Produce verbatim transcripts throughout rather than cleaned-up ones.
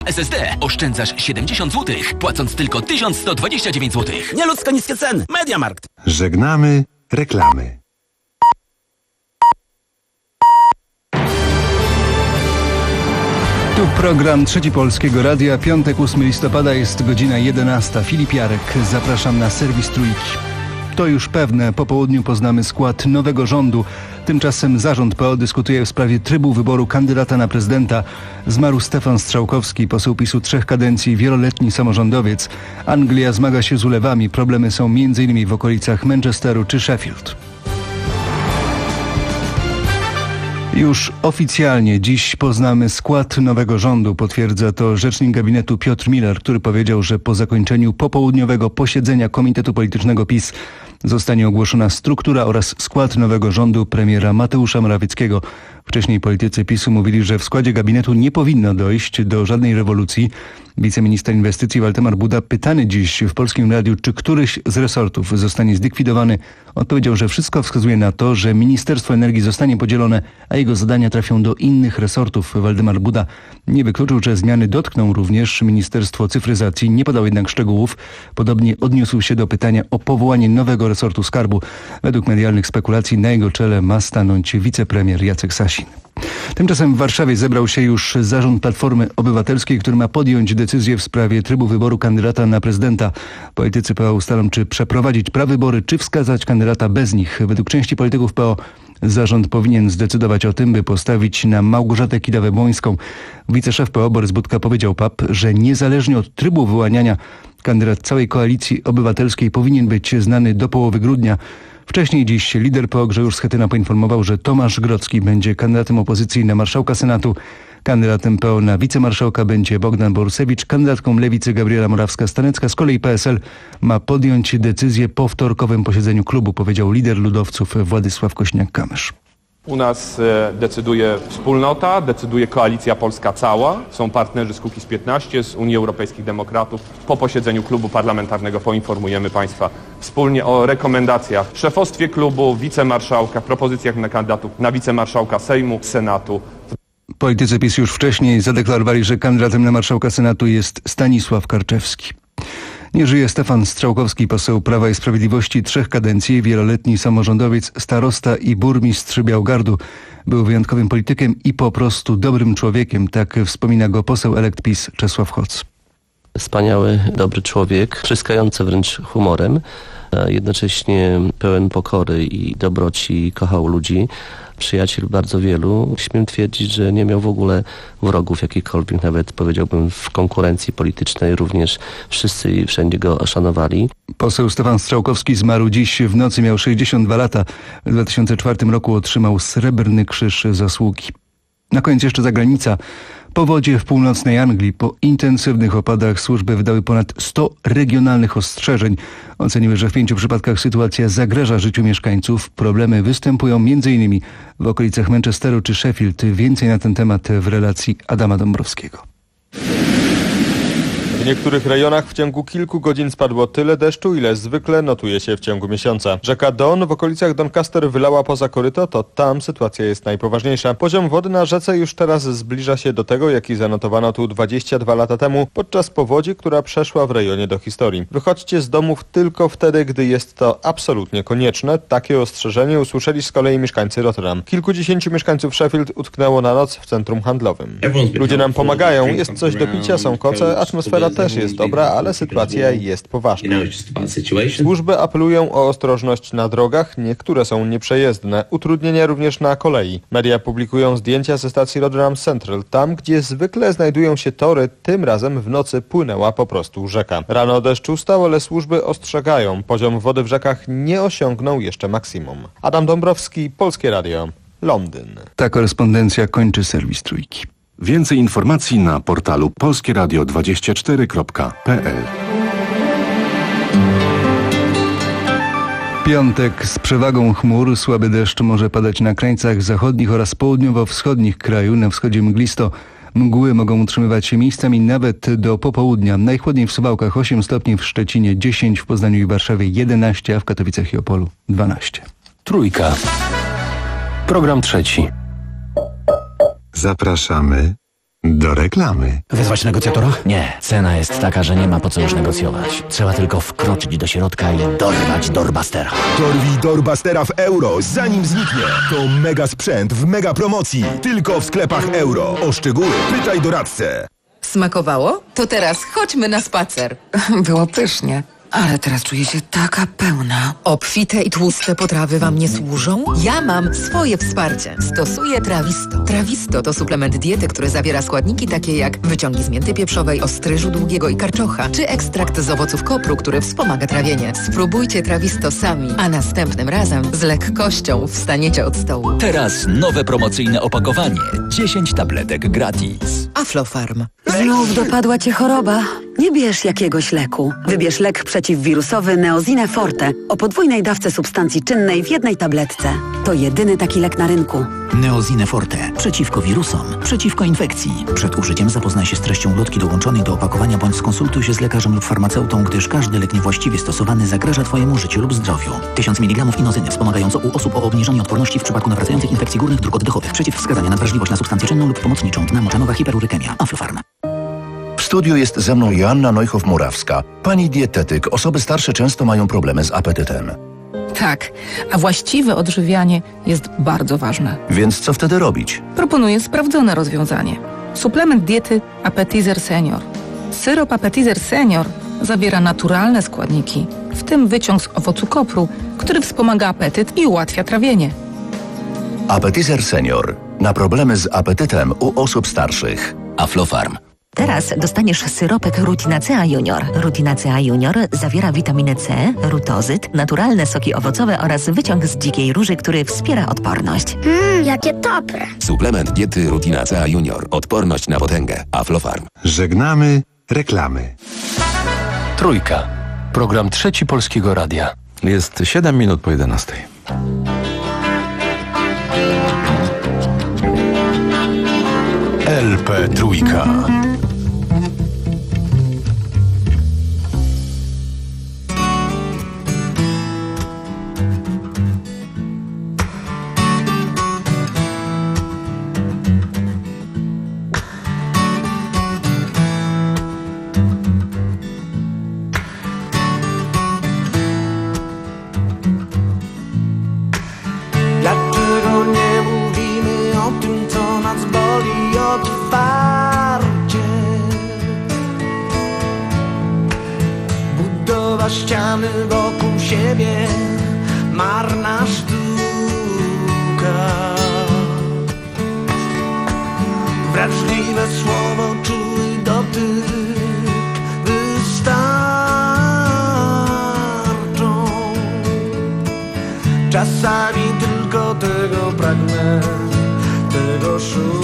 S S D oszczędzasz siedemdziesiąt złotych, płacąc tylko tysiąc sto dwadzieścia dziewięć złotych. Nieludzko niskie ceny. MediaMarkt. Żegnamy reklamy. Tu program Trzeci Polskiego Radia. Piątek, ósmego listopada, jest godzina jedenasta. Filip Jarek. Zapraszam na serwis Trójki. To już pewne, po południu poznamy skład nowego rządu. Tymczasem zarząd P O dyskutuje w sprawie trybu wyboru kandydata na prezydenta. Zmarł Stefan Strzałkowski, poseł PiSu trzech kadencji, wieloletni samorządowiec. Anglia zmaga się z ulewami. Problemy są między innymi w okolicach Manchesteru czy Sheffield. Już oficjalnie dziś poznamy skład nowego rządu. Potwierdza to rzecznik gabinetu Piotr Miller, który powiedział, że po zakończeniu popołudniowego posiedzenia Komitetu Politycznego PiS zostanie ogłoszona struktura oraz skład nowego rządu premiera Mateusza Morawieckiego. Wcześniej politycy PiSu mówili, że w składzie gabinetu nie powinno dojść do żadnej rewolucji. Wiceminister inwestycji Waldemar Buda, pytany dziś w Polskim Radiu, czy któryś z resortów zostanie zlikwidowany, odpowiedział, że wszystko wskazuje na to, że Ministerstwo Energii zostanie podzielone, a jego zadania trafią do innych resortów. Waldemar Buda nie wykluczył, że zmiany dotkną również Ministerstwo Cyfryzacji, nie podał jednak szczegółów. Podobnie odniósł się do pytania o powołanie nowego resortu skarbu. Według medialnych spekulacji na jego czele ma stanąć wicepremier Jacek Sasin. Tymczasem w Warszawie zebrał się już zarząd Platformy Obywatelskiej, który ma podjąć decyzję w sprawie trybu wyboru kandydata na prezydenta. Politycy P O ustalą, czy przeprowadzić prawybory, czy wskazać kandydata bez nich. Według części polityków P O zarząd powinien zdecydować o tym, by postawić na Małgorzatę Kidawę-Błońską. Wiceszef P O Borys Budka powiedział P A P, że niezależnie od trybu wyłaniania kandydat całej Koalicji Obywatelskiej powinien być znany do połowy grudnia. Wcześniej dziś lider P O Grzegorz Schetyna poinformował, że Tomasz Grodzki będzie kandydatem opozycji na marszałka Senatu. Kandydatem P O na wicemarszałka będzie Bogdan Borusewicz. Kandydatką Lewicy Gabriela Morawska-Stanecka. Z kolei P S L ma podjąć decyzję po wtorkowym posiedzeniu klubu, powiedział lider ludowców Władysław Kośniak-Kamysz. U nas decyduje wspólnota, decyduje Koalicja Polska cała. Są partnerzy z Kukiz piętnaście, z Unii Europejskich Demokratów. Po posiedzeniu klubu parlamentarnego poinformujemy Państwa wspólnie o rekomendacjach w szefostwie klubu, wicemarszałka, propozycjach na kandydatów na wicemarszałka Sejmu, Senatu. Politycy PiS już wcześniej zadeklarowali, że kandydatem na marszałka Senatu jest Stanisław Karczewski. Nie żyje Stefan Strzałkowski, poseł Prawa i Sprawiedliwości trzech kadencji, wieloletni samorządowiec, starosta i burmistrz Białgardu. Był wyjątkowym politykiem i po prostu dobrym człowiekiem, tak wspomina go poseł elekt PiS Czesław Hoc. Wspaniały, dobry człowiek, tryskający wręcz humorem, a jednocześnie pełen pokory i dobroci, kochał ludzi. Przyjaciół bardzo wielu. Śmiem twierdzić, że nie miał w ogóle wrogów jakichkolwiek, nawet powiedziałbym w konkurencji politycznej również wszyscy i wszędzie go szanowali. Poseł Stefan Strzałkowski zmarł dziś w nocy, miał sześćdziesiąt dwa lata. W dwa tysiące czwartym roku otrzymał Srebrny Krzyż Zasługi. Na koniec jeszcze zagranica. Powodzie w północnej Anglii. Po intensywnych opadach służby wydały ponad sto regionalnych ostrzeżeń. Oceniły, że w pięciu przypadkach sytuacja zagraża życiu mieszkańców. Problemy występują między innymi w okolicach Manchesteru czy Sheffield. Więcej na ten temat w relacji Adama Dąbrowskiego. W niektórych rejonach w ciągu kilku godzin spadło tyle deszczu, ile zwykle notuje się w ciągu miesiąca. Rzeka Don w okolicach Doncaster wylała poza koryto, to tam sytuacja jest najpoważniejsza. Poziom wody na rzece już teraz zbliża się do tego, jaki zanotowano tu dwadzieścia dwa lata temu podczas powodzi, która przeszła w rejonie do historii. Wychodźcie z domów tylko wtedy, gdy jest to absolutnie konieczne. Takie ostrzeżenie usłyszeli z kolei mieszkańcy Rotterdam. Kilkudziesięciu mieszkańców Sheffield utknęło na noc w centrum handlowym. Ludzie nam pomagają, jest coś do picia, są koce, atmosfera też jest dobra, ale sytuacja jest poważna. Służby apelują o ostrożność na drogach, niektóre są nieprzejezdne, utrudnienia również na kolei. Media publikują zdjęcia ze stacji Rotterdam Central. Tam, gdzie zwykle znajdują się tory, tym razem w nocy płynęła po prostu rzeka. Rano deszcz ustał, ale służby ostrzegają, poziom wody w rzekach nie osiągnął jeszcze maksimum. Adam Dąbrowski, Polskie Radio, Londyn. Ta korespondencja kończy serwis Trójki. Więcej informacji na portalu polskieradio dwadzieścia cztery kropka p l. Piątek z przewagą chmur, słaby deszcz może padać na krańcach zachodnich oraz południowo-wschodnich kraju. Na wschodzie mglisto. Mgły mogą utrzymywać się miejscami nawet do popołudnia. Najchłodniej w Suwałkach osiem stopni, w Szczecinie dziesięć, w Poznaniu i Warszawie jedenaście, a w Katowicach i Opolu dwanaście. Trójka. Program trzeci. Zapraszamy Do reklamy. Wezwać negocjatora? Nie. Cena jest taka, że nie ma po co już negocjować. Trzeba tylko wkroczyć do środka i dorwać Doorbustera. Dorwij Doorbustera w euro, zanim zniknie. To mega sprzęt w mega promocji. Tylko w sklepach euro. O szczegóły pytaj doradcę. Smakowało? To teraz chodźmy na spacer. Było pysznie. Ale teraz czuję się taka pełna. Obfite i tłuste potrawy wam nie służą? Ja mam swoje wsparcie. Stosuję Trawisto. Trawisto to suplement diety, który zawiera składniki takie jak wyciągi z mięty pieprzowej, ostryżu długiego i karczocha, czy ekstrakt z owoców kopru, który wspomaga trawienie. Spróbujcie Trawisto sami, a następnym razem z lekkością wstaniecie od stołu. Teraz nowe promocyjne opakowanie. dziesięć tabletek gratis. Aflofarm. Znów dopadła cię choroba? Nie bierz jakiegoś leku. Wybierz lek przeciwwirusowy Neozine Forte o podwójnej dawce substancji czynnej w jednej tabletce. To jedyny taki lek na rynku. Neozine Forte. Przeciwko wirusom. Przeciwko infekcji. Przed użyciem zapoznaj się z treścią ulotki dołączonej do opakowania bądź skonsultuj się z lekarzem lub farmaceutą, gdyż każdy lek niewłaściwie stosowany zagraża Twojemu życiu lub zdrowiu. tysiąc miligramów inozyny wspomagająco u osób o obniżonej odporności w przypadku nawracających infekcji górnych dróg oddechowych. Przeciwwskazania na wrażliwość na substancję czynną lub pomocniczą. Dna moczanowa hiperurykemia. Aflofarm. W studiu jest ze mną Joanna Neuchow-Murawska. Pani dietetyk, osoby starsze często mają problemy z apetytem. Tak, a właściwe odżywianie jest bardzo ważne. Więc co wtedy robić? Proponuję sprawdzone rozwiązanie. Suplement diety Appetizer Senior. Syrop Appetizer Senior zawiera naturalne składniki, w tym wyciąg z owocu kopru, który wspomaga apetyt i ułatwia trawienie. Appetizer Senior. Na problemy z apetytem u osób starszych. Aflofarm. Teraz dostaniesz syropek Rutinacea Junior. Rutinacea Junior zawiera witaminę C, rutozyt, naturalne soki owocowe oraz wyciąg z dzikiej róży, który wspiera odporność. Mmm, jakie dobre. Suplement diety Rutinacea Junior. Odporność na potęgę. Aflofarm. Żegnamy reklamy. Trójka. Program Trzeci Polskiego Radia. Jest siedem minut po jedenastej. L P Trójka. Dlaczego nie mówimy o tym, co nas boli otwarcie? Budowa ściany wokół siebie, marna sztuka. Wrażliwe słowo, czuły dotyk wystarczą. Czasami tylko tego pragnę, tego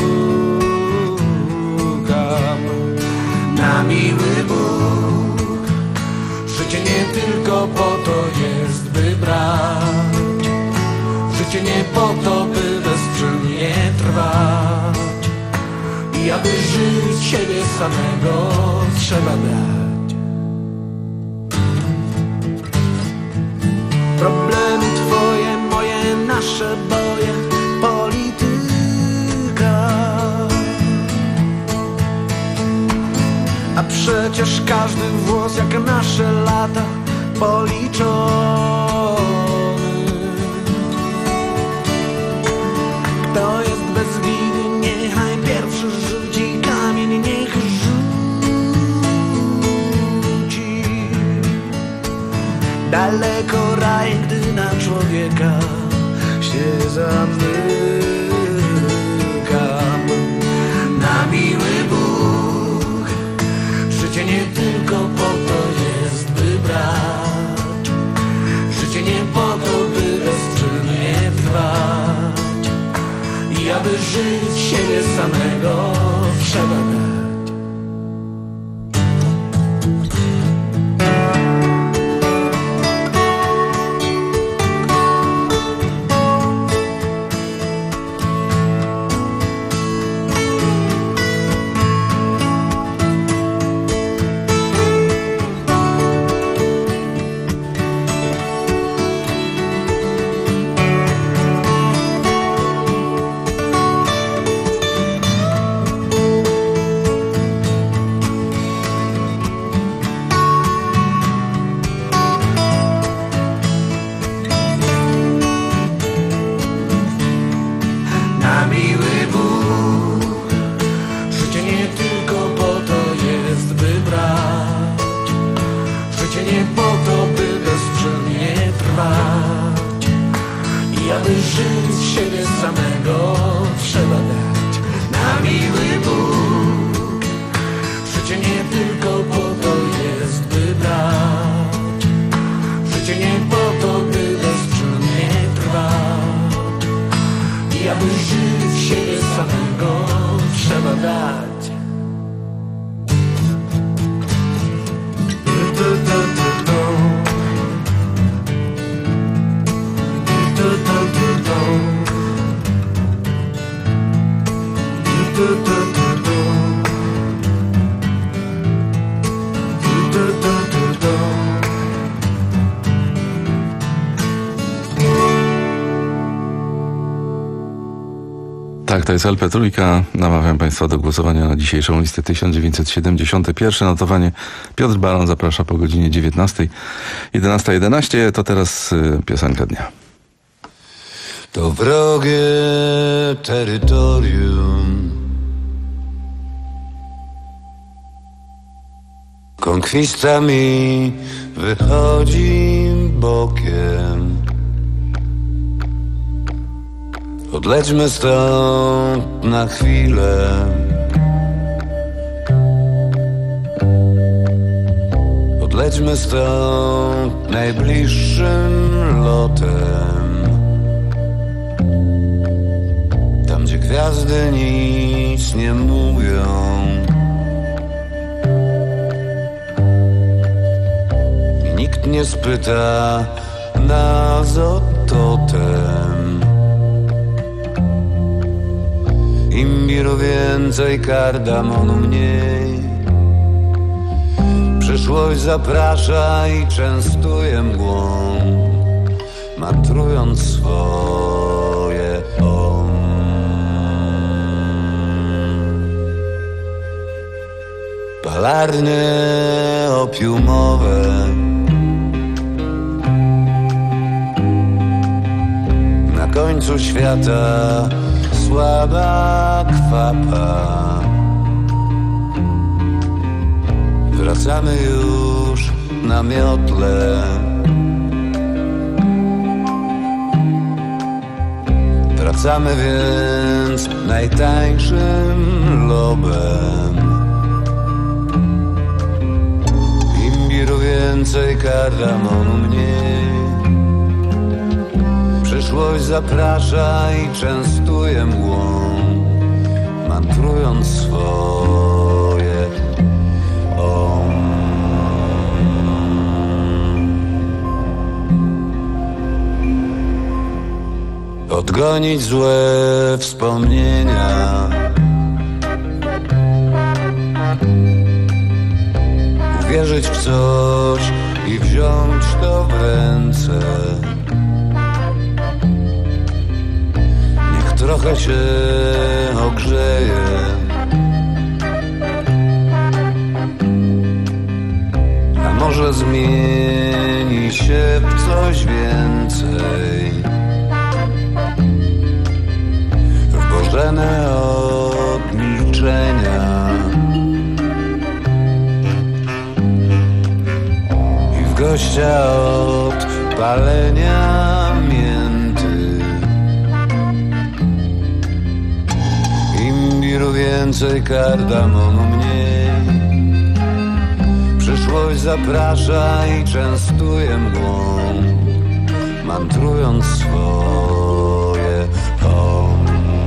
szukam. Na miły Bóg, życie nie tylko po to jest, by brać. Życie nie po to, by bezczynnie trwać. I aby żyć siebie samego, trzeba dać. Problemy twoje, moje, nasze boje, polityka. A przecież każdy włos jak nasze lata policzony. Kto jest bez winy, niechaj pierwszy rzuci kamień, niech rzuci. Daleko raj, gdy na człowieka się zamykam. Na miły Bóg, życie nie tylko po to jest, by brać. Życie nie po to, by bezczynnie trwać. I aby żyć siebie samego, trzeba dać. aby żyć siebie samego trzeba dać na miły Bóg. Życie nie tylko po to jest, by brać. Życie nie po to, by bezczynnie trwać. I aby żyć siebie samego trzeba dać. Tak, to jest L P Trójka. Namawiam Państwa do głosowania na dzisiejszą listę. tysiąc dziewięćset siedemdziesiąte pierwsze notowanie. Piotr Baron zaprasza po godzinie dziewiętnastej. jedenasta jedenaście to teraz y, piosenka dnia. To wrogie terytorium, konkwista mi wychodzi bokiem. Odlećmy stąd na chwilę. Odlećmy stąd najbliższym lotem. Tam, gdzie gwiazdy nic nie mówią i nikt nie spyta nas o totem. Imbiru więcej, kardamonu mniej. Przyszłość zaprasza i częstuje mgłą, mantrując swoje om. Palarnie opiumowe na końcu świata, słaba kwapa. Wracamy już na miotle. Wracamy więc najtańszym lobem. Imbiru więcej, kardamonu mniej. Przyszłość zaprasza i częstuje mgłą, mantrując swoje om. Odgonić złe wspomnienia, uwierzyć w coś i wziąć to w ręce. Niech trochę się ogrzeje, a może zmieni się w coś więcej. W bożene od milczenia i w gościa od palenia mięty. Imbiru więcej, kardamonu mniej. Przyszłość zaprasza i częstuje mgłą, mantrując swoje om.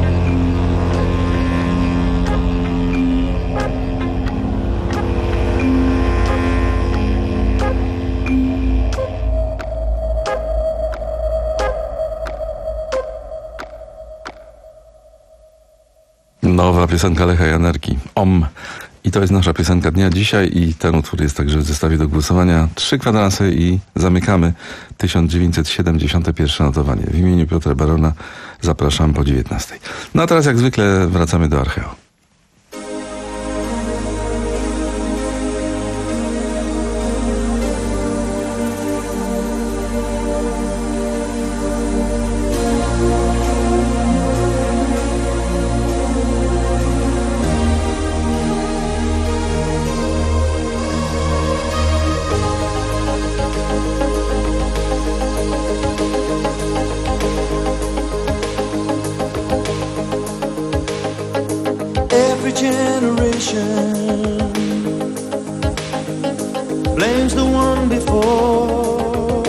Nowa piosenka Lecha Janerki, Om. I to jest nasza piosenka dnia dzisiaj i ten utwór jest także w zestawie do głosowania. Trzy kwadransy i zamykamy tysiąc dziewięćset siedemdziesiąte pierwsze notowanie. W imieniu Piotra Barona zapraszam po dziewiętnastej. No a teraz jak zwykle wracamy do Archeo. generation blames the one before,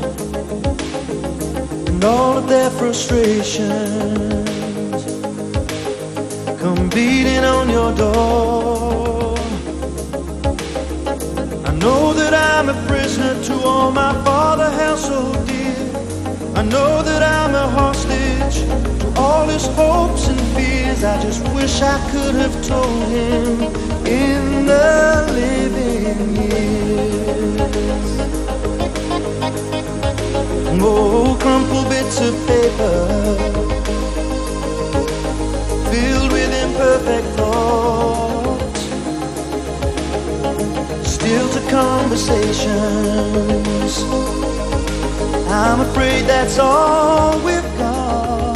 and all of their frustrations come beating on your door. I know that I'm a prisoner to all my father held so dear. I know that I'm a hostage to all his hopes and fears. I just wish I could have told him in the living years. Oh, crumpled bits of paper filled with imperfect thoughts, still to conversations. I'm afraid that's all we've got.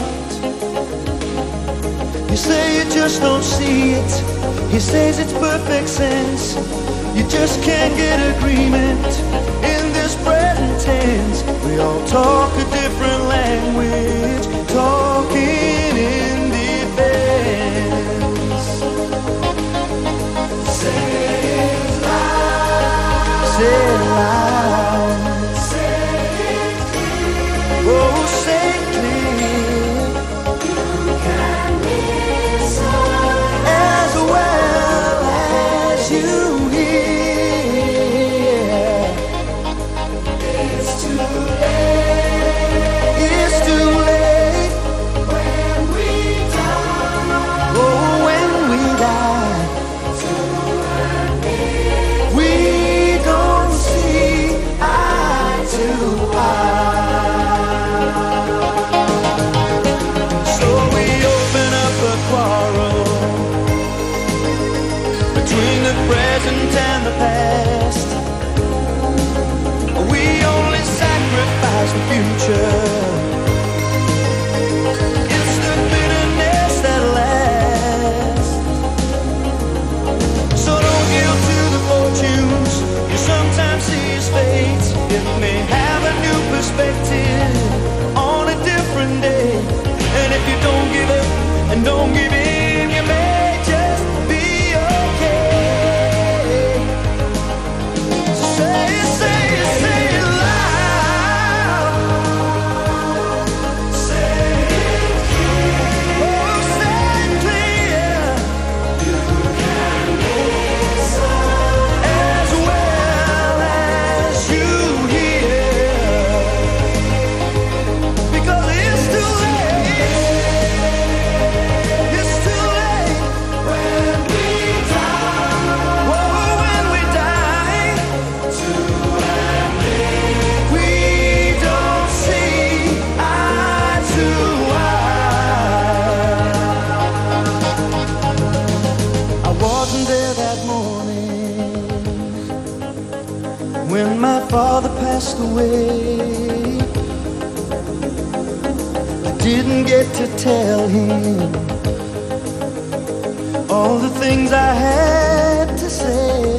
You say you just don't see it. He says it's perfect sense. You just can't get agreement in this present tense. We all talk a different language, talking in defense. Say it loud. Say it loud. Oh, say clear. You can listen as well as you hear. It's too late. It's too late when we die. Oh, when we die. We don't see eye to eye. And the past, we only sacrifice the future. It's the bitterness that lasts. So don't yield to the fortunes you sometimes see as fate. It may have a new perspective on a different day. And if you don't give up and don't give in, you may just be okay. Father passed away. I didn't get to tell him all the things I had to say.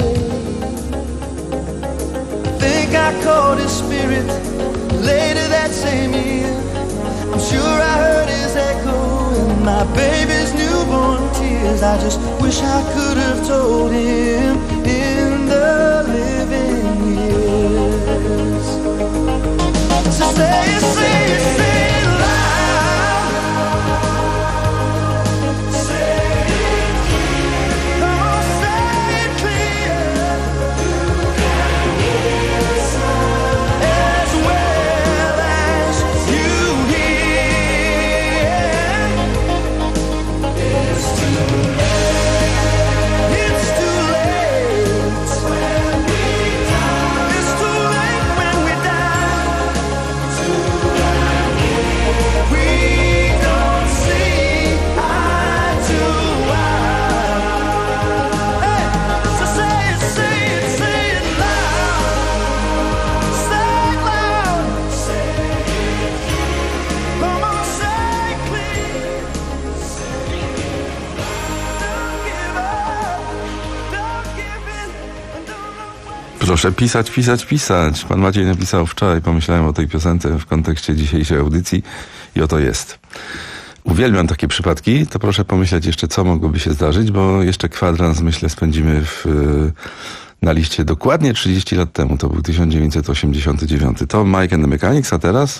I think I caught his spirit later that same year. I'm sure I heard his echo in my baby's newborn tears. I just wish I could have told him in the living years. So say it, say it, say it loud. Say it clear. Come on, say it clear. You can listen as well as you hear. It's too late. It's too late when we die. It's too late when we die. We don't see eye to eye. Hey, so say it, say it, say it loud. Say it loud. Say it clear. Come on, say it clear. Don't give up. Don't give in. And don't look. Proszę pisać, pisać, pisać. Pan Maciej napisał wczoraj, pomyślałem o tej piosence w kontekście dzisiejszej audycji i oto jest. uwielbiam takie przypadki, to proszę pomyśleć jeszcze, co mogłoby się zdarzyć, bo jeszcze kwadrans, myślę, spędzimy w, na liście dokładnie trzydzieści lat temu. To był tysiąc dziewięćset osiemdziesiąty dziewiąty. To Mike and the Mechanics, a teraz...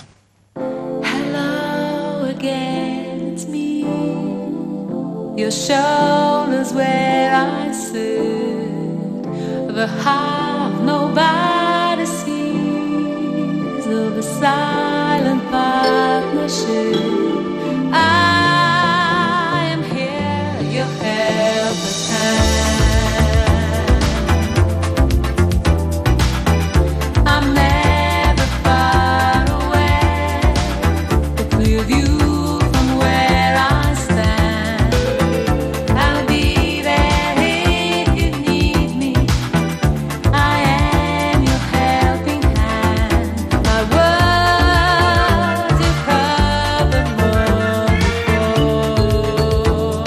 Hello again, it's me. Your shoulders where I sit. The heart nobody sees. Of the silent partnership. I am here, your helpless hand. I'm never far away, a clear view from where I stand. I'll be there if you need me. I am your helping hand. My words have heard them all before.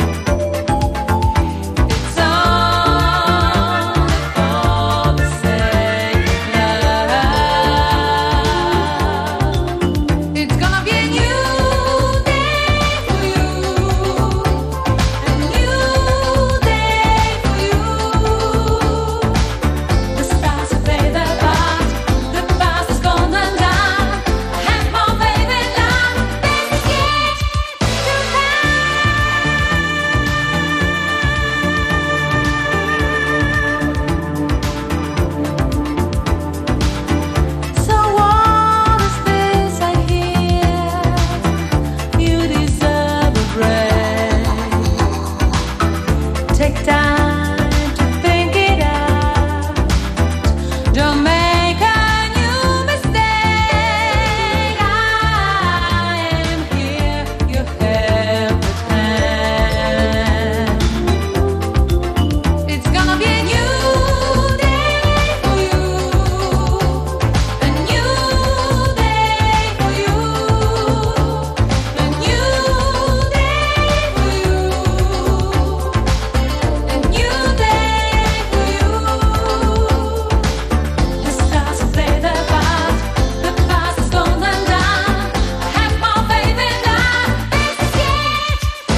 It's only for the sake of love. It's gonna be a new day for you, a new day for you. The stars have played their part, the past is gone and done. I have more faith in love, this is yet to come. So what is this I hear? You deserve a break. Take time to think it out. Don't make a new mistake. I am here, your helpless hand. It's gonna be a new day for you, a new day for you, a new day for you, a new day for you. The stars have played their part, the past is gone and done. I have more faith in love, this is yet to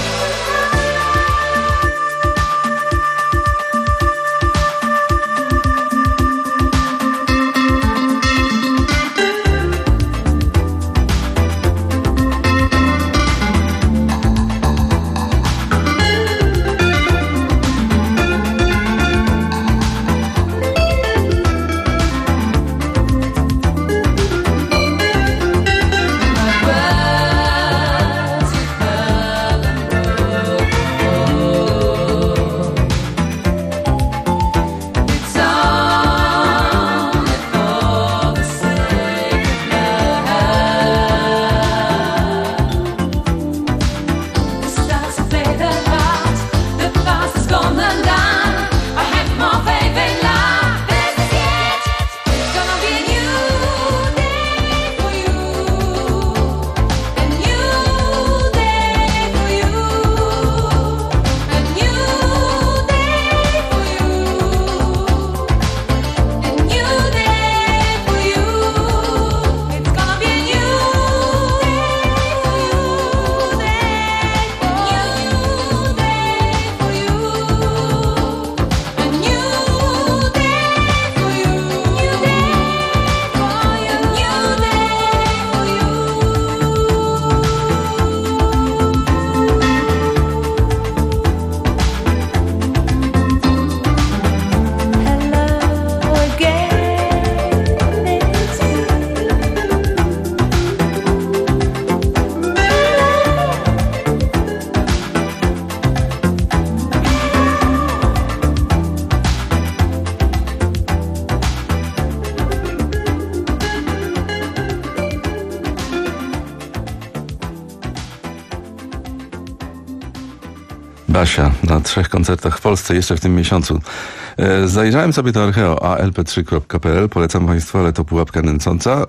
Basia na trzech koncertach w Polsce jeszcze w tym miesiącu. E, zajrzałem sobie do Archeo a l p trzy kropka p l, polecam Państwu, ale to pułapka nęcąca. E,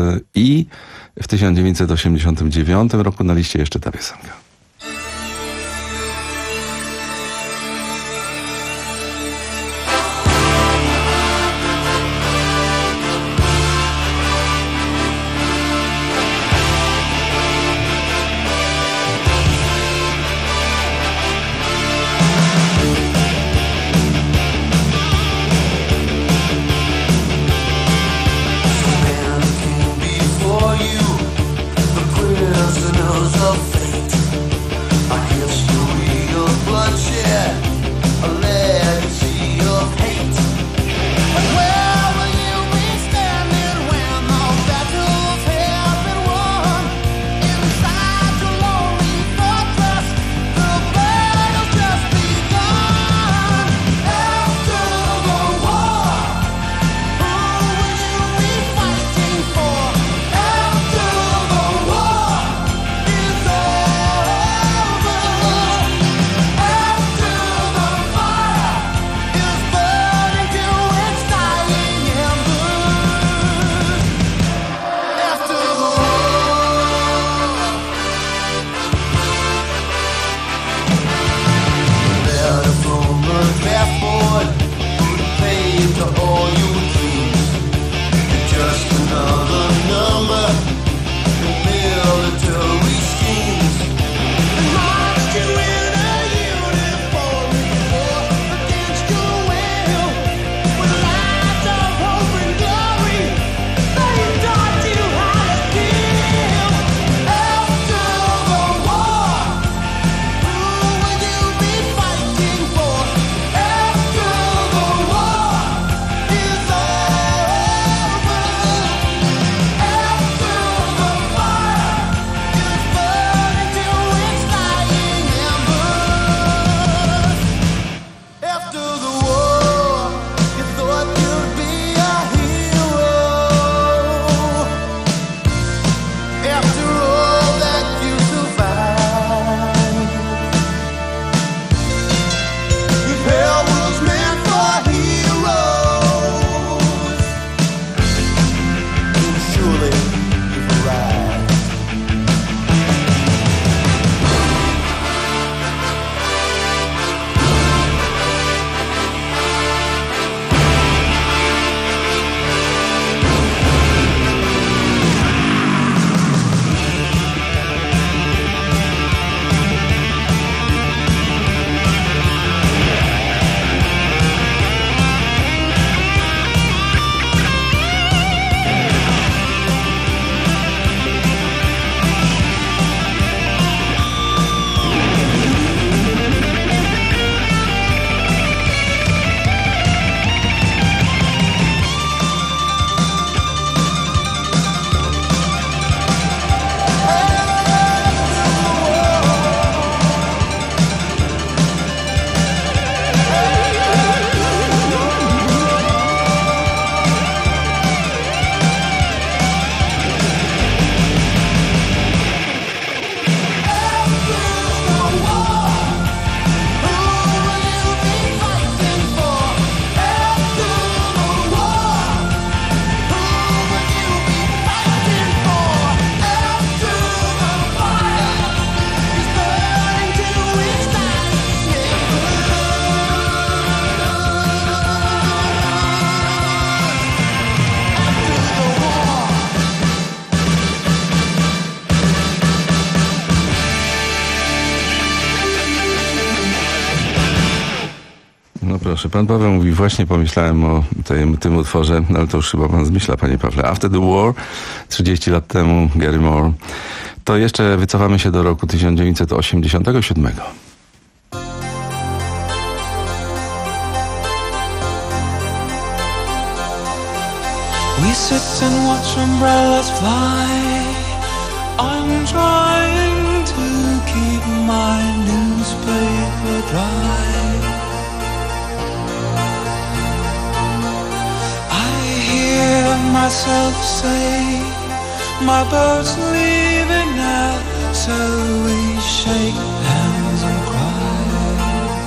I w tysiąc dziewięćset osiemdziesiątym dziewiątym roku na liście jeszcze ta piosenka. proszę, pan Paweł mówi, właśnie pomyślałem o tej, tym utworze, no ale to już chyba pan zmyśla, panie Pawle. After the War, trzydzieści lat temu, Gary Moore. To jeszcze wycofamy się do roku tysiąc dziewięćset osiemdziesiątego siódmego. We sit and watch umbrellas fly. I'm trying to keep my newspaper dry. I hear myself say, my boat's leaving now, so we shake hands and cry.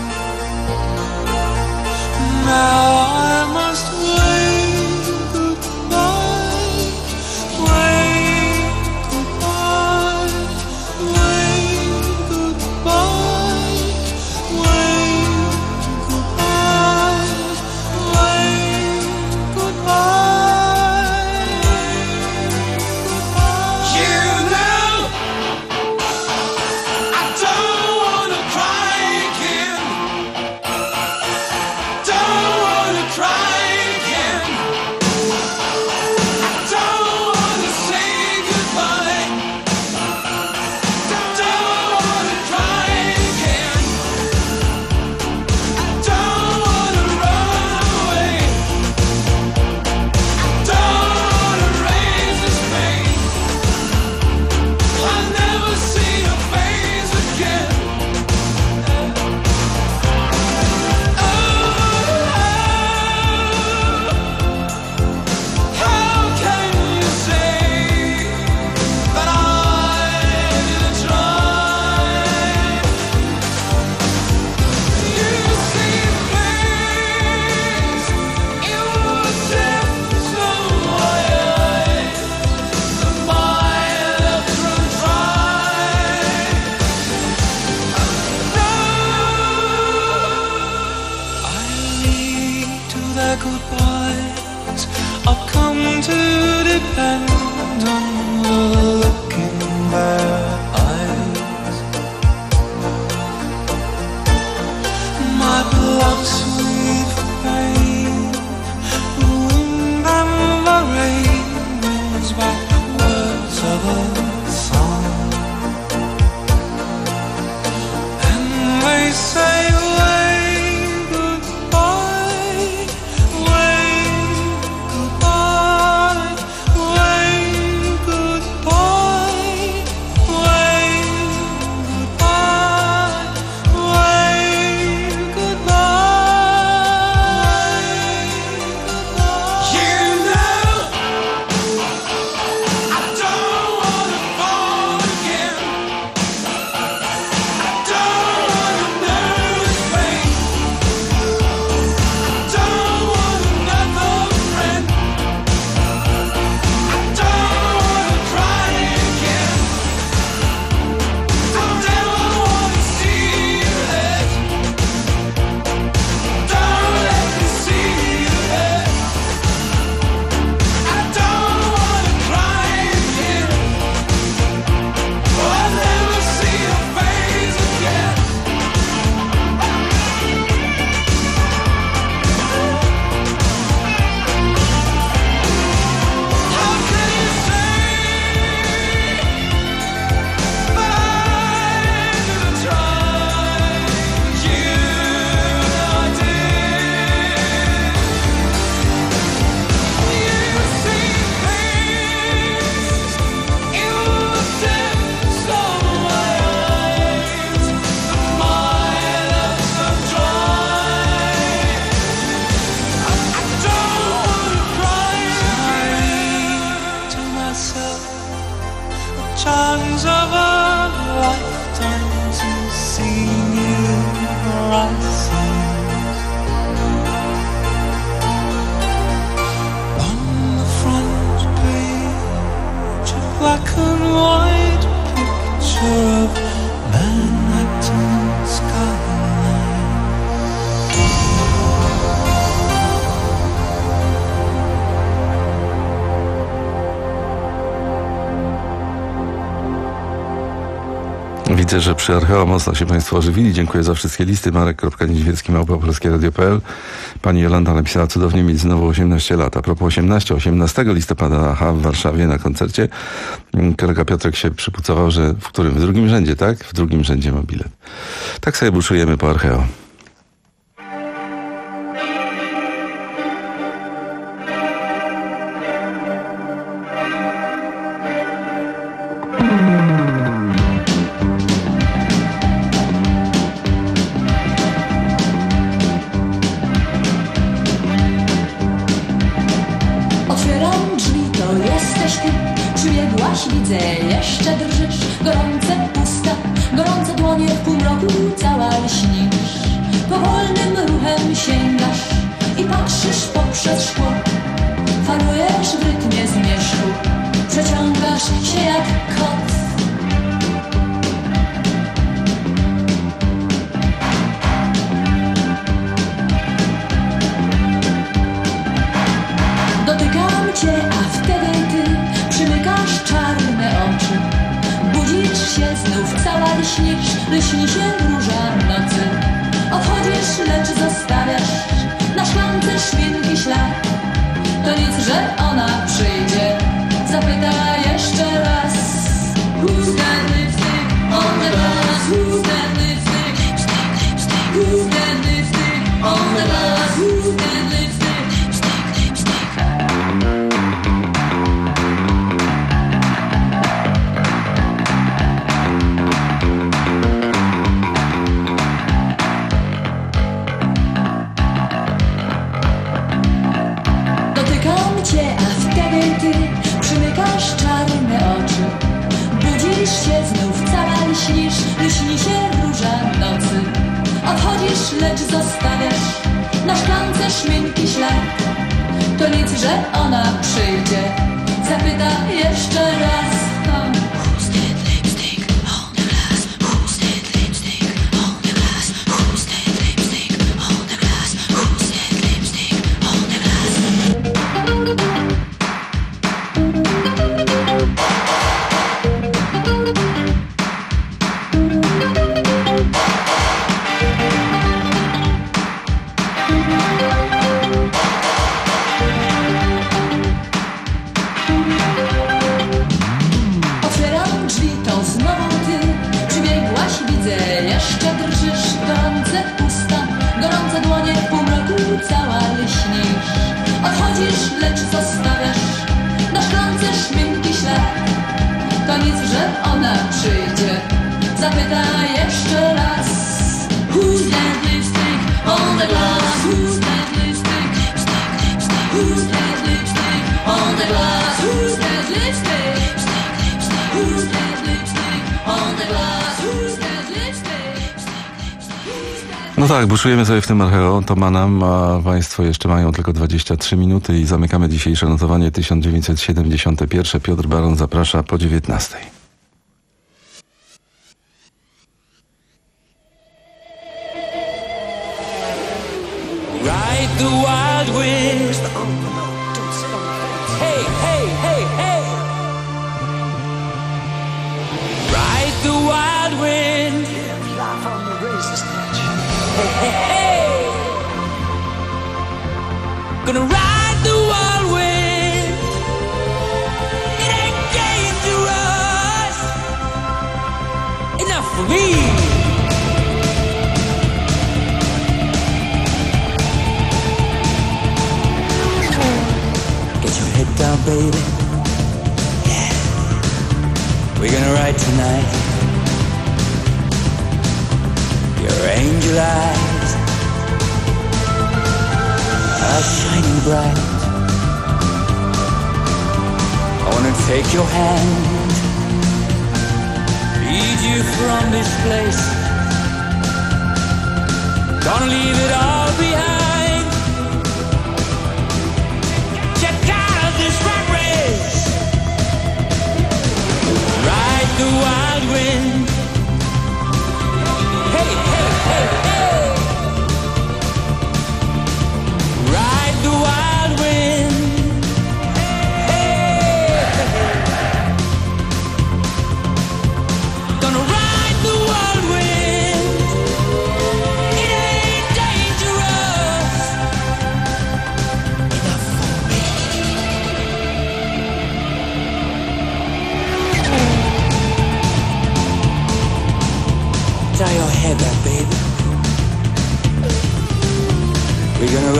Now I must wait goodbye, wait goodbye, wait goodbye, wait goodbye, wait goodbye. You know, I don't wanna cry again. Don't wanna cry again. I don't wanna say goodbye. Don't wanna cry again. I don't wanna run away. I don't wanna raise this pain. I'll never see your face again. How can you say that I didn't try? You see things in the depths of my eyes, and my lips run dry. I lead to their goodbyes. I've come to depend on the look in their eyes. My blood sweet pain, the wind and the rain brings back words of a song, and they say wait goodbye, wait goodbye, wait goodbye. Widzę, że przy Archeo mocno się Państwo ożywili. Dziękuję za wszystkie listy. Marek kropka niedźwiecki małpa polskie radio kropka p l. Pani Jolanta napisała: cudownie mieć znowu osiemnaście lat. A propos osiemnaście, osiemnastego listopada aha, w Warszawie na koncercie kolega Piotrek się przypucował, że w którym? W drugim rzędzie, tak? W drugim rzędzie ma bilet. Tak sobie buszujemy po Archeo. Otwieram drzwi, to jesteś ty. Przybiegłaś, widzę, jeszcze drżysz. Gorące usta, gorące dłonie, w półmroku cała lśnisz. Powolnym ruchem sięgasz i patrzysz poprzez szkło. Falujesz w rytmie zmierzchu, przeciągasz się jak kot. Dotykam cię, a wtedy ty przymykasz czarne oczy. Budzisz się znów, cała lśnisz, lśni się róża nocy. Odchodzisz, lecz zostawiasz na szklance szpilki ślad. To nic, że ona przyjdzie, zapyta jeszcze raz. Who's that lipstick on the glass? Who's that lipstick? Who's that lipstick on the glass? Who's that lipstick? Dotykam cię, a wtedy ty przymykasz czarne oczy. Budzisz się znów, cała lśnisz, lśni się róża nocy. Odchodzisz, lecz zostawiasz na szklance szminki ślad. To nic, że ona przyjdzie, zapyta jeszcze raz. Who's that lipstick on the glass? Who's that lipstick on the glass? Who's that lipstick on the glass? Who's that lipstick on the glass? Otwieram drzwi, to znowu ty. Przybiegłaś, widzę, jeszcze drżysz. Gorące usta, gorące dłonie, w półmroku cała lśnisz. Odchodzisz, lecz zostawiasz na szklance szminki ślad. To nic, że ona przyjdzie, zapyta jeszcze raz. Who's that lipstick on the glass? Who's that lipstick? Who's that lipstick on the glass? Who's that lipstick? Who's that lipstick on the glass? Who's that lipstick? No tak, buszujemy sobie w tym Archeo, to ma nam, a Państwo jeszcze mają tylko dwadzieścia trzy minuty i zamykamy dzisiejsze notowanie tysiąc dziewięćset siedemdziesiąte pierwsze. Piotr Baron zaprasza po dziewiętnastej. Ride the wild wind. Hey, hey, hey, hey. Ride the wild wind. Hey, hey, hey. Gonna ride the wild wind. It ain't dangerous enough for me. Head down, baby. Yeah. We're gonna ride tonight. Your angel eyes are shining bright. I wanna take your hand, lead you from this place. Gonna leave it all behind. This rat race, ride the wild wind. Hey, hey, hey, hey. Ride the wild wind. Hey, hey. Gonna ride the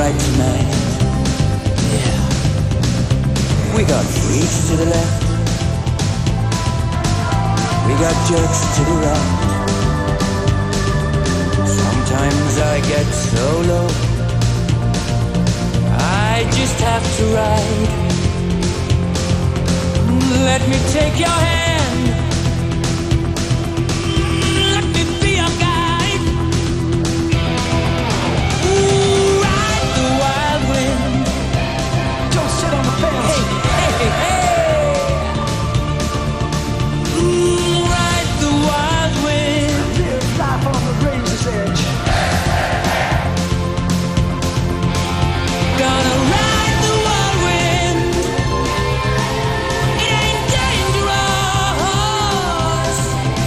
right tonight. Yeah. We got freaks to the left. We got jerks to the right. Sometimes I get so low, I just have to ride. Let me take your hand. Let me be your guide. Ooh, ride the wild wind. Don't sit on the fence. Hey, hey, hey, hey. Ooh, ride the wild wind. Live life on the razor's edge. Gonna ride the wild wind. It ain't dangerous.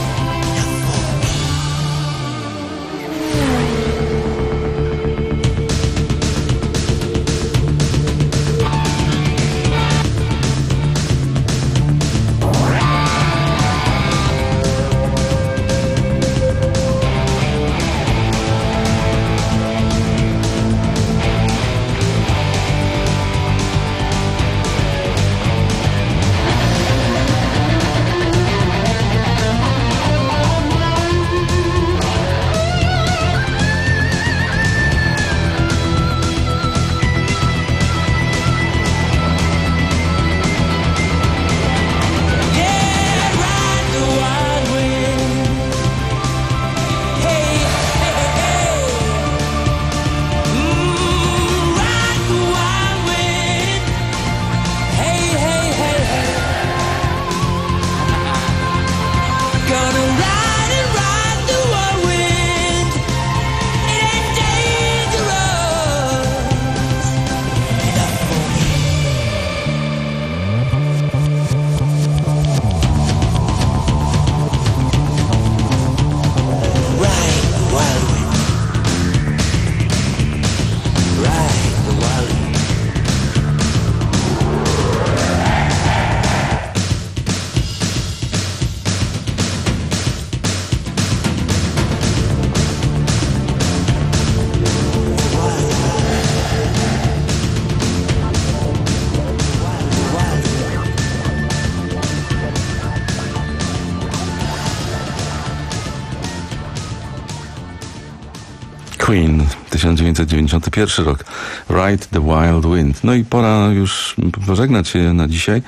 Queen, tysiąc dziewięćset dziewięćdziesiąty pierwszy rok. Ride the Wild Wind. No i pora już pożegnać się na dzisiaj.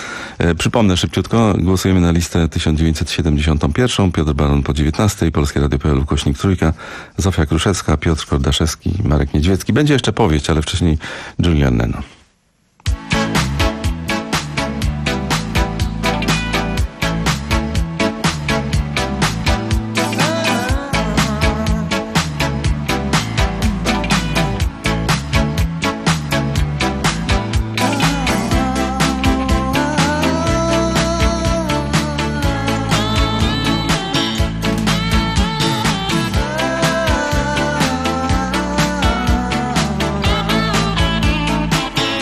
E, przypomnę szybciutko, głosujemy na listę tysiąc dziewięćset siedemdziesiątą pierwszą, Piotr Baron po dziewiętnastej, Polskie Radio kropka p l, ukośnik trójka, Zofia Kruszewska, Piotr Kordaszewski, Marek Niedźwiecki. Będzie jeszcze powieść, ale wcześniej Julian Lennon. Thank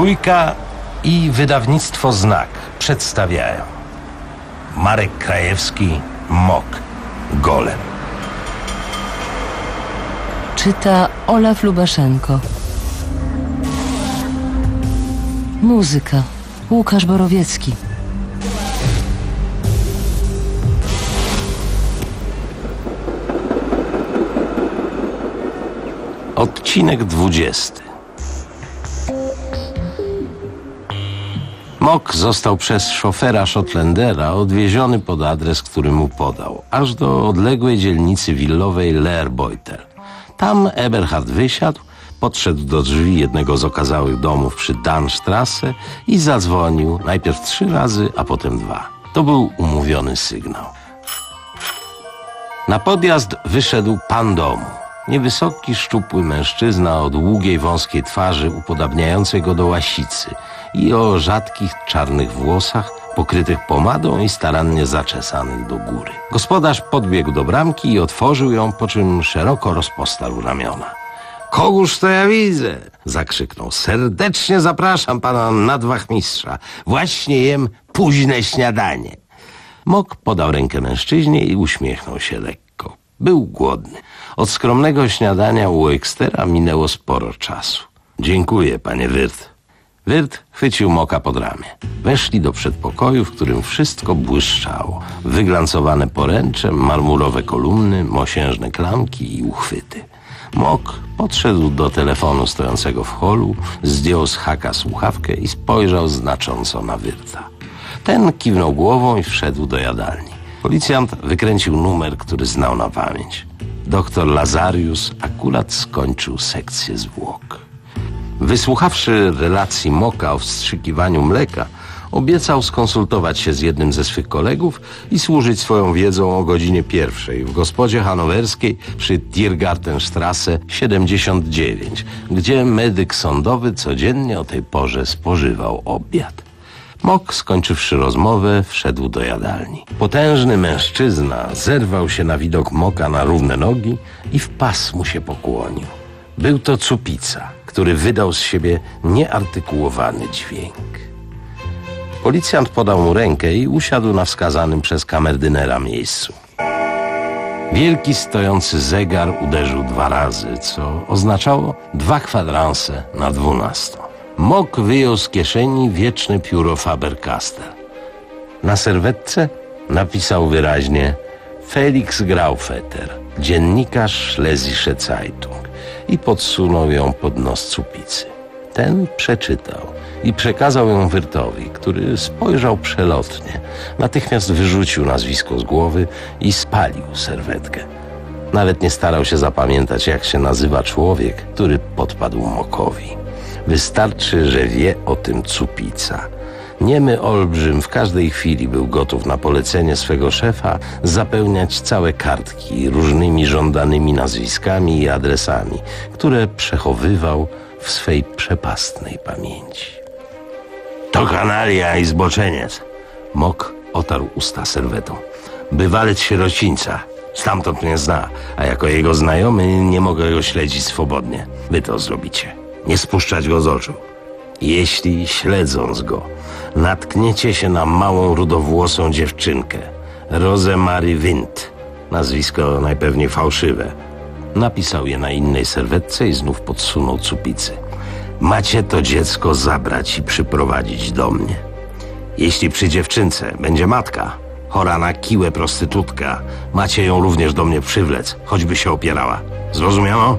Trójka i wydawnictwo Znak przedstawiają Marek Krajewski, Mok, Golem. Czyta Olaf Lubaszenko. Muzyka Łukasz Borowiecki. Odcinek dwudziesty. Mok został przez szofera Shotlandera odwieziony pod adres, który mu podał, aż do odległej dzielnicy willowej Leerbeutel. Tam Eberhard wysiadł, podszedł do drzwi jednego z okazałych domów przy Darmstrasse i zadzwonił najpierw trzy razy, a potem dwa. To był umówiony sygnał. Na podjazd wyszedł pan domu. Niewysoki, szczupły mężczyzna o długiej, wąskiej twarzy upodabniającej go do łasicy i o rzadkich, czarnych włosach pokrytych pomadą i starannie zaczesanych do góry. Gospodarz podbiegł do bramki i otworzył ją, po czym szeroko rozpostarł ramiona. Kogóż to ja widzę? Zakrzyknął. Serdecznie zapraszam pana nadwachmistrza. Właśnie jem późne śniadanie. Mok podał rękę mężczyźnie i uśmiechnął się lekko. Był głodny. Od skromnego śniadania u Ekstera minęło sporo czasu. Dziękuję, panie Wirt. Wirt chwycił Moka pod ramię. Weszli do przedpokoju, w którym wszystko błyszczało. Wyglancowane poręcze, marmurowe kolumny, mosiężne klamki i uchwyty. Mok podszedł do telefonu stojącego w holu, zdjął z haka słuchawkę i spojrzał znacząco na Wirta. Ten kiwnął głową i wszedł do jadalni. Policjant wykręcił numer, który znał na pamięć. Doktor Lazarius akurat skończył sekcję zwłok. Wysłuchawszy relacji Moka o wstrzykiwaniu mleka, obiecał skonsultować się z jednym ze swych kolegów i służyć swoją wiedzą o godzinie pierwszej w gospodzie hanowerskiej przy Tiergartenstrasse siedemdziesiąt dziewięć, gdzie medyk sądowy codziennie o tej porze spożywał obiad. Mok, skończywszy rozmowę, wszedł do jadalni. Potężny mężczyzna zerwał się na widok Moka na równe nogi i w pas mu się pokłonił. Był to Cupica, który wydał z siebie nieartykułowany dźwięk. Policjant podał mu rękę i usiadł na wskazanym przez kamerdynera miejscu. Wielki stojący zegar uderzył dwa razy, co oznaczało dwa kwadranse na dwunasto. Mok wyjął z kieszeni wieczne pióro Faber-Castell. Na serwetce napisał wyraźnie Felix Graufetter, dziennikarz Schlesische Zeitung, i podsunął ją pod nos Cupicy. Ten przeczytał i przekazał ją Wirtowi, który spojrzał przelotnie. Natychmiast wyrzucił nazwisko z głowy i spalił serwetkę. Nawet nie starał się zapamiętać, jak się nazywa człowiek, który podpadł Mokowi. Wystarczy, że wie o tym Cupica. Niemy olbrzym w każdej chwili był gotów na polecenie swego szefa zapełniać całe kartki różnymi żądanymi nazwiskami i adresami, które przechowywał w swej przepastnej pamięci. To kanalia i zboczeniec. Mok otarł usta serwetą. Bywalec sierocińca. Stamtąd mnie zna, a jako jego znajomy nie mogę go śledzić swobodnie. Wy to zrobicie. Nie spuszczać go z oczu. Jeśli, śledząc go, natkniecie się na małą, rudowłosą dziewczynkę, Rosemarie Wind, nazwisko najpewniej fałszywe, napisał je na innej serwetce i znów podsunął Cupicy. Macie to dziecko zabrać i przyprowadzić do mnie. Jeśli przy dziewczynce będzie matka, chora na kiłę prostytutka, macie ją również do mnie przywlec, choćby się opierała. Zrozumiano?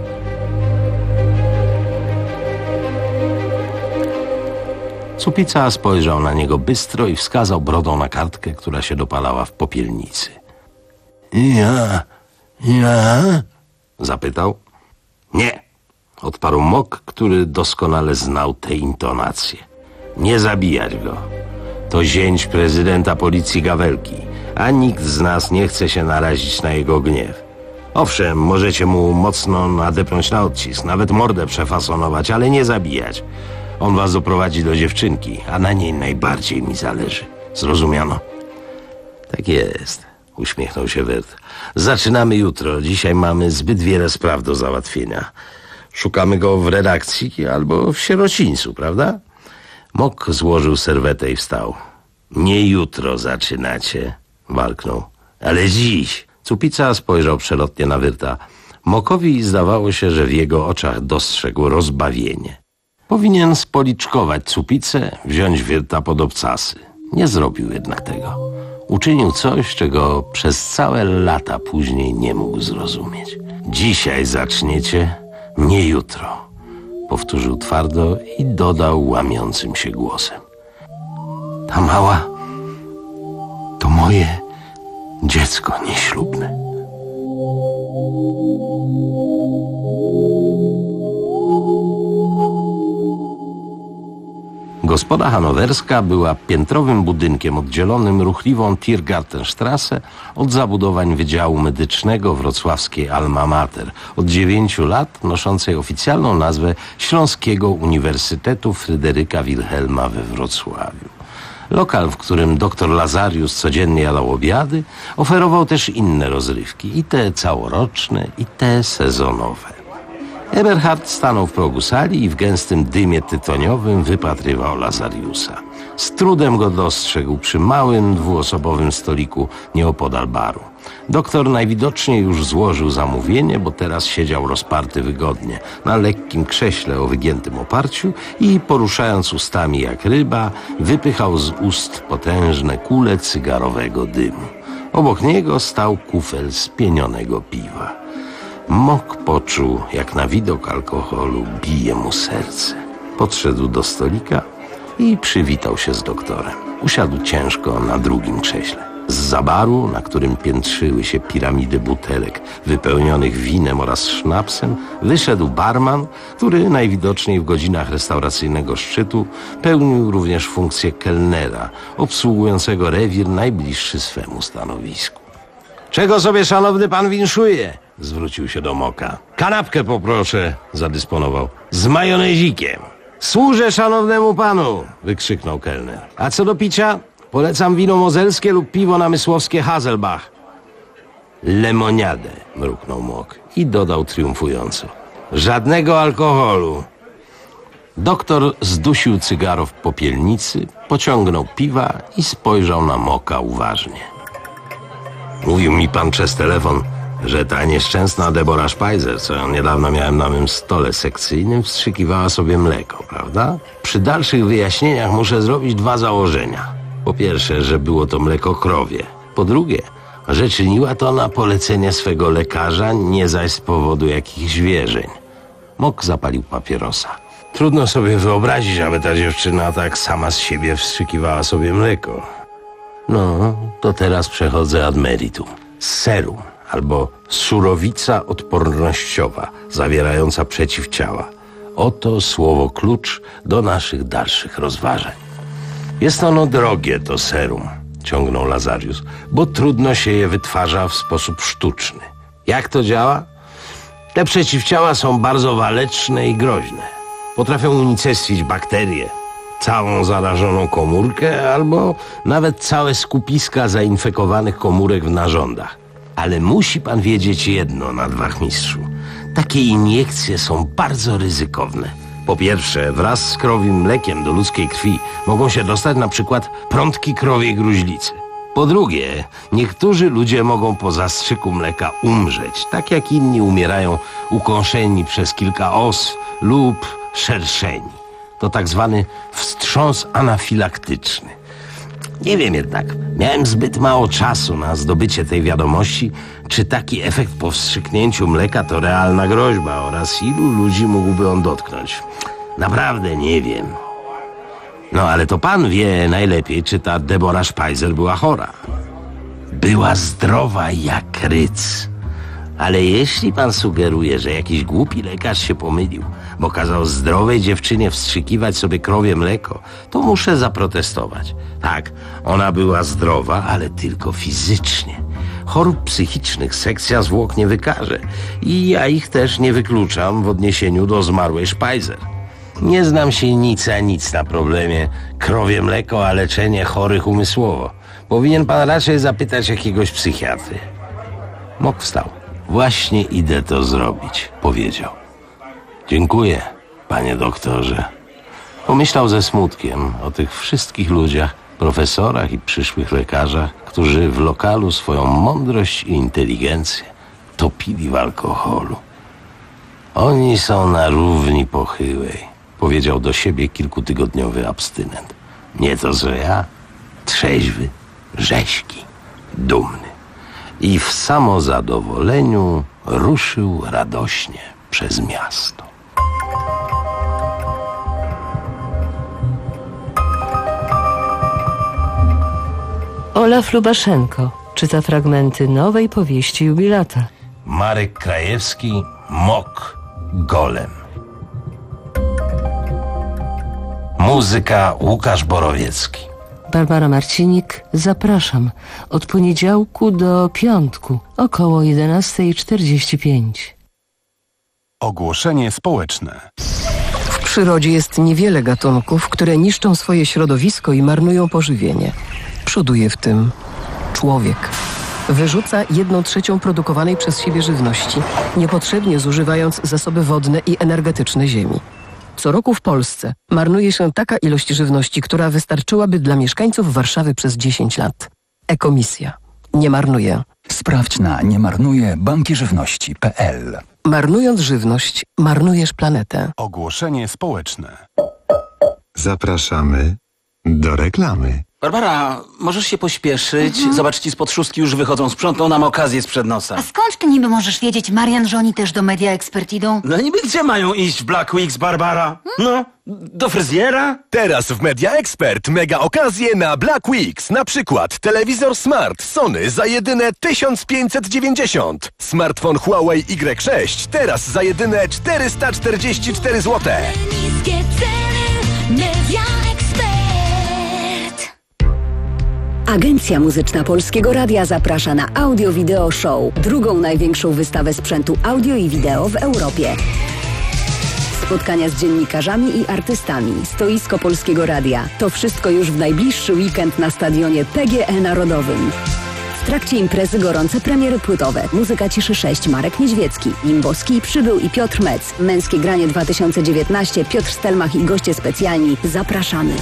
Cupica spojrzał na niego bystro i wskazał brodą na kartkę, która się dopalała w popielnicy. Ja? Ja? Zapytał. Nie, odparł Mok, który doskonale znał te intonacje. Nie zabijać go. To zięć prezydenta policji Gawelki, a nikt z nas nie chce się narazić na jego gniew. Owszem, możecie mu mocno nadepnąć na odcisk, nawet mordę przefasonować, ale nie zabijać. On was doprowadzi do dziewczynki, a na niej najbardziej mi zależy. Zrozumiano? Tak jest, uśmiechnął się Wirt. Zaczynamy jutro. Dzisiaj mamy zbyt wiele spraw do załatwienia. Szukamy go w redakcji albo w sierocińcu, prawda? Mok złożył serwetę i wstał. Nie jutro zaczynacie, walknął, ale dziś. Cupica spojrzał przelotnie na Wyrta. Mokowi zdawało się, że w jego oczach dostrzegł rozbawienie. Powinien spoliczkować Cupicę, wziąć Wyrta pod obcasy. Nie zrobił jednak tego. Uczynił coś, czego przez całe lata później nie mógł zrozumieć. Dzisiaj zaczniecie, nie jutro. Powtórzył twardo i dodał łamiącym się głosem. Ta mała to moje dziecko nieślubne. Gospoda hanowerska była piętrowym budynkiem oddzielonym ruchliwą Tiergartenstrasse od zabudowań Wydziału Medycznego wrocławskiej Alma Mater, od dziewięciu lat noszącej oficjalną nazwę Śląskiego Uniwersytetu Fryderyka Wilhelma we Wrocławiu. Lokal, w którym doktor Lazarius codziennie jadał obiady, oferował też inne rozrywki, i te całoroczne, i te sezonowe. Eberhard stanął w progu sali i w gęstym dymie tytoniowym wypatrywał Lazariusa. Z trudem go dostrzegł przy małym, dwuosobowym stoliku nieopodal baru. Doktor najwidoczniej już złożył zamówienie, bo teraz siedział rozparty wygodnie, na lekkim krześle o wygiętym oparciu i poruszając ustami jak ryba, wypychał z ust potężne kule cygarowego dymu. Obok niego stał kufel spienionego piwa. Mok poczuł, jak na widok alkoholu bije mu serce. Podszedł do stolika i przywitał się z doktorem. Usiadł ciężko na drugim krześle. Zza baru, na którym piętrzyły się piramidy butelek wypełnionych winem oraz sznapsem, wyszedł barman, który najwidoczniej w godzinach restauracyjnego szczytu pełnił również funkcję kelnera, obsługującego rewir najbliższy swemu stanowisku. Czego sobie szanowny pan winszuje? Zwrócił się do Moka. Kanapkę poproszę, zadysponował. Z majonezikiem. Służę szanownemu panu, wykrzyknął kelner. A co do picia? Polecam wino mozelskie lub piwo namysłowskie Haselbach. Lemoniadę, mruknął Mok i dodał triumfująco. Żadnego alkoholu. Doktor zdusił cygaro w popielnicy, pociągnął piwa i spojrzał na Moka uważnie. Mówił mi pan przez telefon, że ta nieszczęsna Deborah Speiser, co niedawno miałem na mym stole sekcyjnym, wstrzykiwała sobie mleko, prawda? Przy dalszych wyjaśnieniach muszę zrobić dwa założenia. Po pierwsze, że było to mleko krowie. Po drugie, że czyniła to na polecenie swego lekarza, nie zaś z powodu jakichś wierzeń. Mok zapalił papierosa. Trudno sobie wyobrazić, aby ta dziewczyna tak sama z siebie wstrzykiwała sobie mleko. No, to teraz przechodzę ad meritum. Serum albo surowica odpornościowa zawierająca przeciwciała. Oto słowo klucz do naszych dalszych rozważań. Jest ono drogie, to serum, ciągnął Lazarius, bo trudno się je wytwarza w sposób sztuczny. Jak to działa? Te przeciwciała są bardzo waleczne i groźne. Potrafią unicestwić bakterie, całą zarażoną komórkę albo nawet całe skupiska zainfekowanych komórek w narządach. Ale musi pan wiedzieć jedno, nadwachmistrzu. Takie iniekcje są bardzo ryzykowne. Po pierwsze, wraz z krowim mlekiem do ludzkiej krwi mogą się dostać na przykład prątki krowiej gruźlicy. Po drugie, niektórzy ludzie mogą po zastrzyku mleka umrzeć, tak jak inni umierają ukąszeni przez kilka os lub szerszeni. To tak zwany wstrząs anafilaktyczny. Nie wiem jednak, miałem zbyt mało czasu na zdobycie tej wiadomości, czy taki efekt po wstrzyknięciu mleka to realna groźba oraz ilu ludzi mógłby on dotknąć. Naprawdę nie wiem. No ale to pan wie najlepiej, czy ta Deborah Speiser była chora. Była zdrowa jak ryc. Ale jeśli pan sugeruje, że jakiś głupi lekarz się pomylił, bo kazał zdrowej dziewczynie wstrzykiwać sobie krowie mleko, to muszę zaprotestować. Tak, ona była zdrowa, ale tylko fizycznie. Chorób psychicznych sekcja zwłok nie wykaże i ja ich też nie wykluczam w odniesieniu do zmarłej Speiser. Nie znam się nic a nic na problemie krowie mleko, a leczenie chorych umysłowo. Powinien pan raczej zapytać jakiegoś psychiatry. Mok wstał. Właśnie idę to zrobić, powiedział. Dziękuję, panie doktorze. Pomyślał ze smutkiem o tych wszystkich ludziach, profesorach i przyszłych lekarzach, którzy w lokalu swoją mądrość i inteligencję topili w alkoholu. Oni są na równi pochyłej, powiedział do siebie kilkutygodniowy abstynent. Nie to, że ja, trzeźwy, rzeźki, dumny. I w samozadowoleniu ruszył radośnie przez miasto. Olaf Lubaszenko czyta fragmenty nowej powieści jubilata. Marek Krajewski, Mok, Golem. Muzyka Łukasz Borowiecki. Barbara Marcinik, zapraszam od poniedziałku do piątku około jedenasta czterdzieści pięć. Ogłoszenie społeczne. W przyrodzie jest niewiele gatunków, które niszczą swoje środowisko i marnują pożywienie. Przoduje w tym człowiek. Wyrzuca jedną trzecią produkowanej przez siebie żywności, niepotrzebnie zużywając zasoby wodne i energetyczne ziemi. Co roku w Polsce marnuje się taka ilość żywności, która wystarczyłaby dla mieszkańców Warszawy przez dziesięć lat. Ekomisja. Nie marnuje. Sprawdź na niemarnuje banki żywności kropka p l. Marnując żywność, marnujesz planetę. Ogłoszenie społeczne. Zapraszamy do reklamy. Barbara, możesz się pośpieszyć? Mhm. Zobacz, ci spod szóstki już wychodzą. Sprzątną nam okazję sprzed nosa. A skąd ty niby możesz wiedzieć, Marian, że oni też do Media Expert idą? No niby gdzie mają iść w Black Weeks, Barbara? No, do fryzjera? Teraz w Media Expert mega okazje na Black Weeks. Na przykład telewizor smart Sony za jedyne tysiąc pięćset dziewięćdziesiąt. Smartfon Huawei Y sześć teraz za jedyne czterysta czterdzieści cztery złote. Niskie ceny, Media Expert. Agencja Muzyczna Polskiego Radia zaprasza na Audio Video Show, drugą największą wystawę sprzętu audio i wideo w Europie. Spotkania z dziennikarzami i artystami, stoisko Polskiego Radia. To wszystko już w najbliższy weekend na stadionie P G E Narodowym. W trakcie imprezy gorące premiery płytowe. Muzyka Ciszy sześć, Marek Niedźwiecki, Limbowski, Przybył i Piotr Mec. Męskie granie dwa tysiące dziewiętnaście, Piotr Stelmach i goście specjalni. Zapraszamy.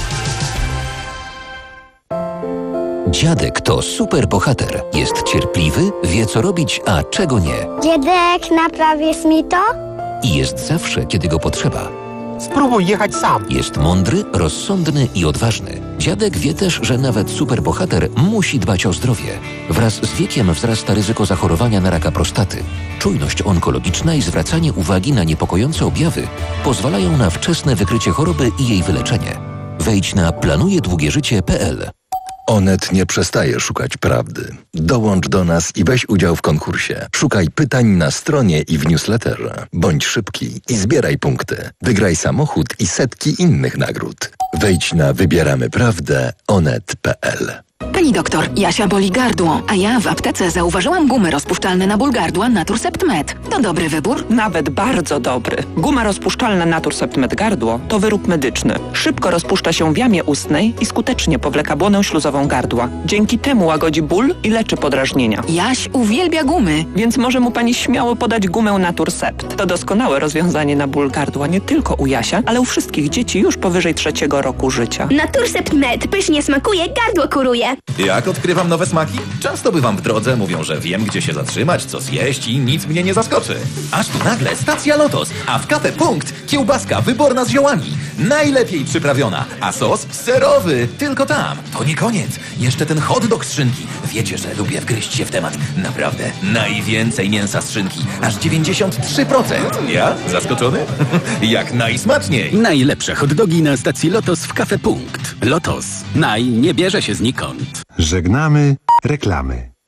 Dziadek to super bohater. Jest cierpliwy, wie co robić, a czego nie. Dziadek, naprawisz mi to? I jest zawsze, kiedy go potrzeba. Spróbuj jechać sam. Jest mądry, rozsądny i odważny. Dziadek wie też, że nawet superbohater musi dbać o zdrowie. Wraz z wiekiem wzrasta ryzyko zachorowania na raka prostaty. Czujność onkologiczna i zwracanie uwagi na niepokojące objawy pozwalają na wczesne wykrycie choroby i jej wyleczenie. Wejdź na planuje długie życie kropka p l. Onet nie przestaje szukać prawdy. Dołącz do nas i weź udział w konkursie. Szukaj pytań na stronie i w newsletterze. Bądź szybki i zbieraj punkty. Wygraj samochód i setki innych nagród. Wejdź na wybieramy prawdę onet kropka p l. Pani doktor, Jasia boli gardło, a ja w aptece zauważyłam gumy rozpuszczalne na ból gardła Naturcept Med. To dobry wybór? Nawet bardzo dobry. Guma rozpuszczalna Naturcept Med gardło to wyrób medyczny. Szybko rozpuszcza się w jamie ustnej i skutecznie powleka błonę śluzową gardła. Dzięki temu łagodzi ból i leczy podrażnienia. Jaś uwielbia gumy. Więc może mu pani śmiało podać gumę Naturcept. To doskonałe rozwiązanie na ból gardła nie tylko u Jasia, ale u wszystkich dzieci już powyżej trzeciego roku życia. Naturcept Med pysznie smakuje, gardło kuruje. Jak odkrywam nowe smaki? Często bywam w drodze, mówią, że wiem, gdzie się zatrzymać, co zjeść i nic mnie nie zaskoczy. Aż tu nagle stacja Lotos, a w Cafe Punkt kiełbaska wyborna z ziołami. Najlepiej przyprawiona, a sos serowy. Tylko tam. To nie koniec. Jeszcze ten hot dog z szynki. Wiecie, że lubię wgryźć się w temat. Naprawdę. Najwięcej mięsa z szynki. Aż dziewięćdziesiąt trzy procent. Ja? Zaskoczony? Jak najsmaczniej. Najlepsze hot dogi na stacji Lotos w Cafe Punkt. Lotos. Naj nie bierze się znikąd. Żegnamy reklamy.